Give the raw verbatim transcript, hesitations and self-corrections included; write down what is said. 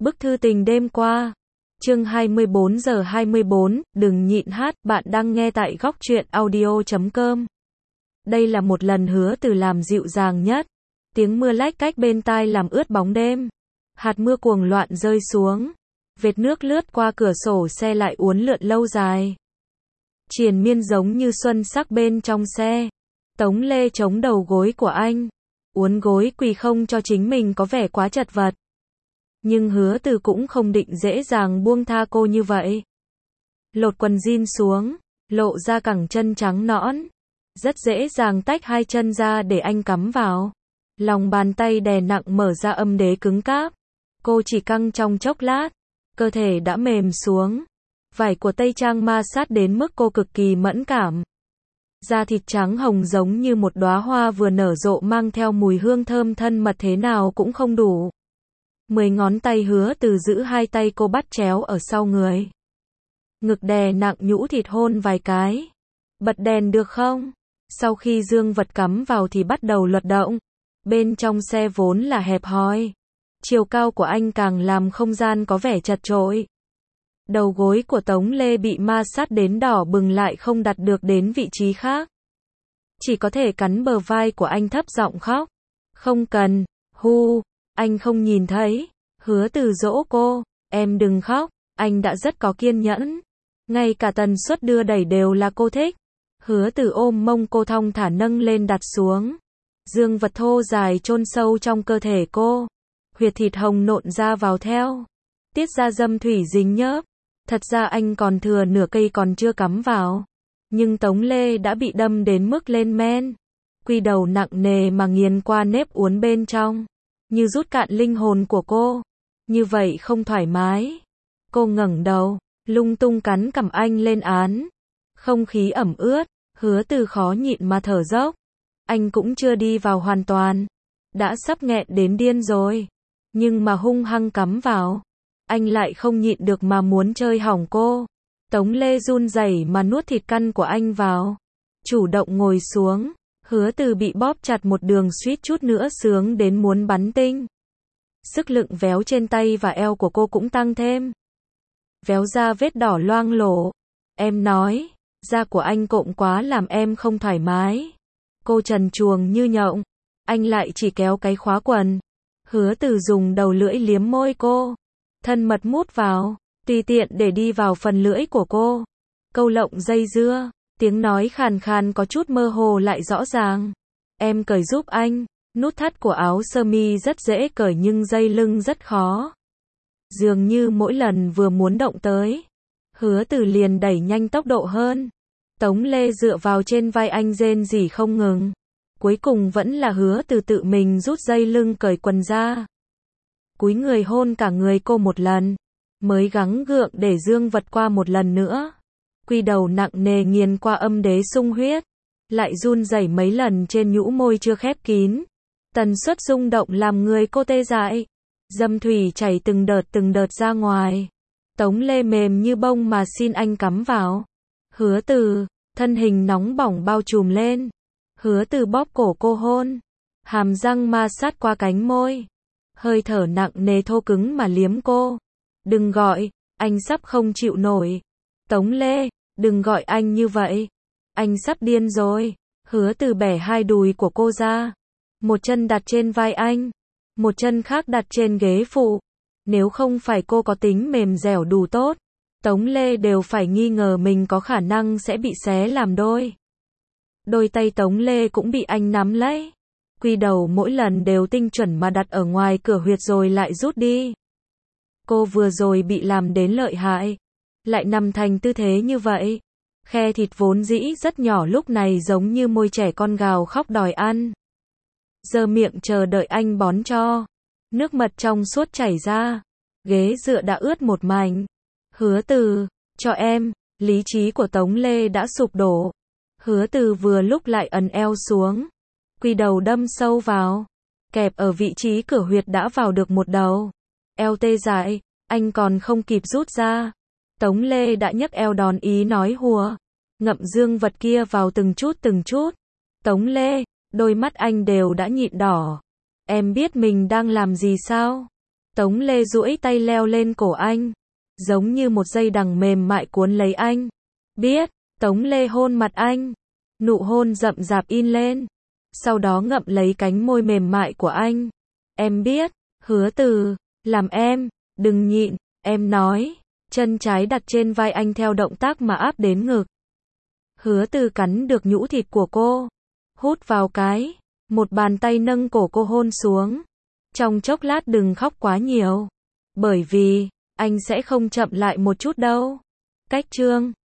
Bức thư tình đêm qua. Chương hai mươi bốn giờ hai mươi bốn, đừng nhịn hát, bạn đang nghe tại góc truyện audio chấm com. Đây là một lần Hứa Từ làm dịu dàng nhất. Tiếng mưa lách cách bên tai làm ướt bóng đêm. Hạt mưa cuồng loạn rơi xuống. Vệt nước lướt qua cửa sổ xe lại uốn lượn lâu dài. Triền miên giống như xuân sắc bên trong xe. Tống Lê chống đầu gối của anh. Uốn gối quỳ không cho chính mình có vẻ quá chật vật. Nhưng Hứa Từ cũng không định dễ dàng buông tha cô như vậy. Lột quần jean xuống, lộ ra cẳng chân trắng nõn. Rất dễ dàng tách hai chân ra để anh cắm vào. Lòng bàn tay đè nặng mở ra âm đế cứng cáp. Cô chỉ căng trong chốc lát, cơ thể đã mềm xuống. Vải của tây trang ma sát đến mức cô cực kỳ mẫn cảm. Da thịt trắng hồng giống như một đóa hoa vừa nở rộ mang theo mùi hương thơm thân mật thế nào cũng không đủ. Mười ngón tay Hứa Từ giữ hai tay cô bắt chéo ở sau người. Ngực đè nặng nhũ thịt hôn vài cái. Bật đèn được không? Sau khi dương vật cắm vào thì bắt đầu luật động. Bên trong xe vốn là hẹp hòi. Chiều cao của anh càng làm không gian có vẻ chật chội. Đầu gối của Tống Lê bị ma sát đến đỏ bừng lại không đặt được đến vị trí khác. Chỉ có thể cắn bờ vai của anh thấp giọng khóc. Không cần, hu, anh không nhìn thấy. Hứa Từ dỗ cô, em đừng khóc, anh đã rất có kiên nhẫn. Ngay cả tần suất đưa đẩy đều là cô thích. Hứa Từ ôm mông cô thong thả nâng lên đặt xuống. Dương vật thô dài chôn sâu trong cơ thể cô. Huyệt thịt hồng nộn ra vào theo. Tiết ra dâm thủy dính nhớp. Thật ra anh còn thừa nửa cây còn chưa cắm vào. Nhưng Tống Lê đã bị đâm đến mức lên men. Quy đầu nặng nề mà nghiền qua nếp uốn bên trong. Như rút cạn linh hồn của cô. Như vậy không thoải mái. Cô ngẩng đầu, lung tung cắn cằm anh lên án. Không khí ẩm ướt, Hứa Từ khó nhịn mà thở dốc. Anh cũng chưa đi vào hoàn toàn. Đã sắp nghẹn đến điên rồi. Nhưng mà hung hăng cắm vào. Anh lại không nhịn được mà muốn chơi hỏng cô. Tống Lê run rẩy mà nuốt thịt căn của anh vào. Chủ động ngồi xuống. Hứa Từ bị bóp chặt một đường suýt chút nữa sướng đến muốn bắn tinh. Sức lực véo trên tay và eo của cô cũng tăng thêm. Véo ra vết đỏ loang lổ. Em nói, da của anh cộm quá làm em không thoải mái. Cô trần truồng như nhộng. Anh lại chỉ kéo cái khóa quần. Hứa Từ dùng đầu lưỡi liếm môi cô. Thân mật mút vào, tùy tiện để đi vào phần lưỡi của cô. Câu lộng dây dưa, tiếng nói khàn khàn có chút mơ hồ lại rõ ràng. Em cởi giúp anh. Nút thắt của áo sơ mi rất dễ cởi nhưng dây lưng rất khó. Dường như mỗi lần vừa muốn động tới, Hứa Từ liền đẩy nhanh tốc độ hơn. Tống Lê dựa vào trên vai anh rên rỉ không ngừng. Cuối cùng vẫn là Hứa Từ tự mình rút dây lưng cởi quần ra. Cúi người hôn cả người cô một lần, mới gắng gượng để dương vật qua một lần nữa. Quy đầu nặng nề nghiền qua âm đế sung huyết, lại run rẩy mấy lần trên nhũ môi chưa khép kín. Tần suất rung động làm người cô tê dại. Dâm thủy chảy từng đợt từng đợt ra ngoài. Tống Lê mềm như bông mà xin anh cắm vào. Hứa Từ, thân hình nóng bỏng bao trùm lên. Hứa Từ bóp cổ cô hôn. Hàm răng ma sát qua cánh môi. Hơi thở nặng nề thô cứng mà liếm cô. Đừng gọi, anh sắp không chịu nổi. Tống Lê, đừng gọi anh như vậy. Anh sắp điên rồi. Hứa Từ bẻ hai đùi của cô ra. Một chân đặt trên vai anh. Một chân khác đặt trên ghế phụ. Nếu không phải cô có tính mềm dẻo đủ tốt, Tống Lê đều phải nghi ngờ mình có khả năng sẽ bị xé làm đôi. Đôi tay Tống Lê cũng bị anh nắm lấy. Quy đầu mỗi lần đều tinh chuẩn mà đặt ở ngoài cửa huyệt rồi lại rút đi. Cô vừa rồi bị làm đến lợi hại. Lại nằm thành tư thế như vậy. Khe thịt vốn dĩ rất nhỏ lúc này giống như môi trẻ con gào khóc đòi ăn. Giơ miệng chờ đợi anh bón cho. Nước mật trong suốt chảy ra. Ghế dựa đã ướt một mảnh. Hứa Từ, cho em. Lý trí của Tống Lê đã sụp đổ. Hứa Từ vừa lúc lại ấn eo xuống. Quy đầu đâm sâu vào. Kẹp ở vị trí cửa huyệt đã vào được một đầu. Eo tê dại, anh còn không kịp rút ra. Tống Lê đã nhấc eo đòn ý nói hùa. Ngậm dương vật kia vào từng chút từng chút. Tống Lê, đôi mắt anh đều đã nhịn đỏ. Em biết mình đang làm gì sao? Tống Lê duỗi tay leo lên cổ anh, giống như một dây đằng mềm mại cuốn lấy anh. Biết, Tống Lê hôn mặt anh, nụ hôn rậm rạp in lên, sau đó ngậm lấy cánh môi mềm mại của anh. Em biết, Hứa Từ, làm em, đừng nhịn, em nói, chân trái đặt trên vai anh theo động tác mà áp đến ngực. Hứa Từ cắn được nhũ thịt của cô, hút vào cái, một bàn tay nâng cổ cô hôn xuống. Trong chốc lát đừng khóc quá nhiều, bởi vì, anh sẽ không chậm lại một chút đâu. Cách chương